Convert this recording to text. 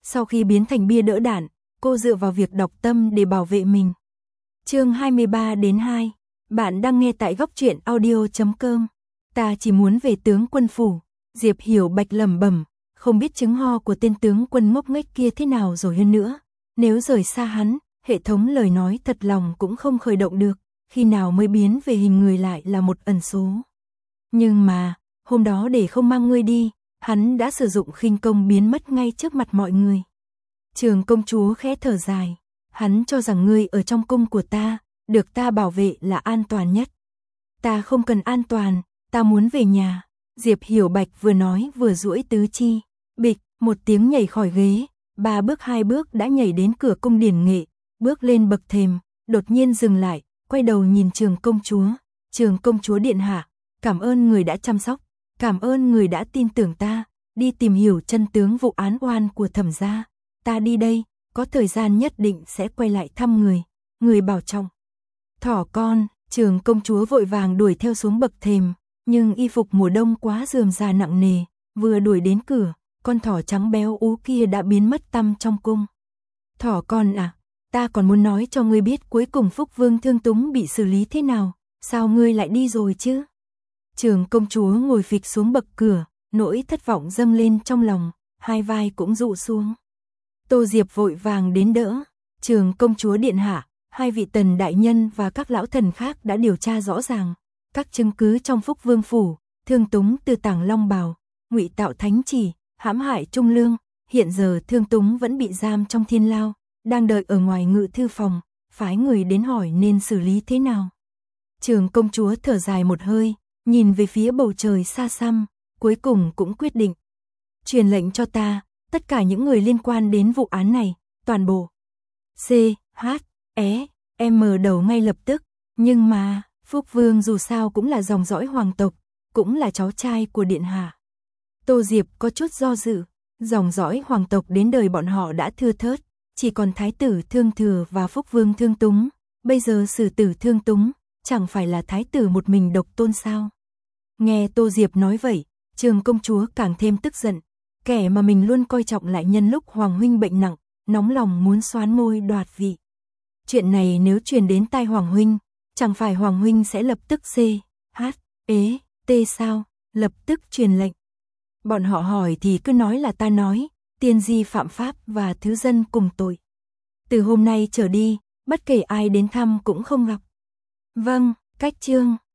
Sau khi biến thành bia đỡ đạn, cô dựa vào việc đọc tâm để bảo vệ mình. Chương 23-2. Bạn đang nghe tại góc truyện audio.com. Ta chỉ muốn về tướng quân phủ. Diệp Hiểu Bạch lẩm bẩm, không biết chứng ho của tên tướng quân ngốc nghếch kia thế nào rồi hơn nữa. Nếu rời xa hắn, hệ thống lời nói thật lòng cũng không khởi động được, khi nào mới biến về hình người lại là một ẩn số. Nhưng mà, hôm đó để không mang ngươi đi, hắn đã sử dụng khinh công biến mất ngay trước mặt mọi người. Trường công chúa khẽ thở dài, hắn cho rằng ngươi ở trong cung của ta, được ta bảo vệ là an toàn nhất. Ta không cần an toàn, ta muốn về nhà. Diệp Hiểu Bạch vừa nói vừa duỗi tứ chi, bịch, một tiếng nhảy khỏi ghế, 3 bước 2 bước đã nhảy đến cửa cung điển nghệ, bước lên bậc thềm, đột nhiên dừng lại, quay đầu nhìn Trường công chúa. Trường công chúa điện hạ, cảm ơn người đã chăm sóc, cảm ơn người đã tin tưởng ta, đi tìm hiểu chân tướng vụ án oan của Thẩm gia. Ta đi đây, có thời gian nhất định sẽ quay lại thăm người, người bảo trọng. Thỏ con, Trường công chúa vội vàng đuổi theo xuống bậc thềm, nhưng y phục mùa đông quá rườm rà nặng nề, vừa đuổi đến cửa, con thỏ trắng béo ú kia đã biến mất tăm trong cung. Thỏ con à, ta còn muốn nói cho ngươi biết cuối cùng Phúc Vương Thương Túng bị xử lý thế nào, sao ngươi lại đi rồi chứ? Trường công chúa ngồi phịch xuống bậc cửa, nỗi thất vọng dâng lên trong lòng, hai vai cũng rụ xuống. Tô Diệp vội vàng đến đỡ, Trường công chúa điện hạ, hai vị tần đại nhân và các lão thần khác đã điều tra rõ ràng. Các chứng cứ trong Phúc Vương phủ, Thương Túng từ Tảng Long Bào, ngụy tạo thánh chỉ, hãm hại Trung Lương, hiện giờ Thương Túng vẫn bị giam trong thiên lao, đang đợi ở ngoài ngự thư phòng, phái người đến hỏi nên xử lý thế nào. Trường công chúa thở dài một hơi, nhìn về phía bầu trời xa xăm, cuối cùng cũng quyết định. Truyền lệnh cho ta, tất cả những người liên quan đến vụ án này, toàn bộ. C, H, E, M đầu ngay lập tức, nhưng mà, Phúc Vương dù sao cũng là dòng dõi hoàng tộc, cũng là cháu trai của điện hạ. Tô Diệp có chút do dự, dòng dõi hoàng tộc đến đời bọn họ đã thưa thớt, chỉ còn Thái tử Thương Thừa và Phúc Vương Thương Túng, bây giờ Sử tử Thương Túng, chẳng phải là Thái tử một mình độc tôn sao? Nghe Tô Diệp nói vậy, Trường công chúa càng thêm tức giận, kẻ mà mình luôn coi trọng lại nhân lúc Hoàng huynh bệnh nặng, nóng lòng muốn soán ngôi đoạt vị. Chuyện này nếu truyền đến tai Hoàng huynh, chẳng phải Hoàng huynh sẽ lập tức C, H, E, T sao, lập tức truyền lệnh. Bọn họ hỏi thì cứ nói là ta nói, tiên di phạm pháp và thứ dân cùng tội. Từ hôm nay trở đi, bất kể ai đến thăm cũng không gặp. Vâng, cách chương.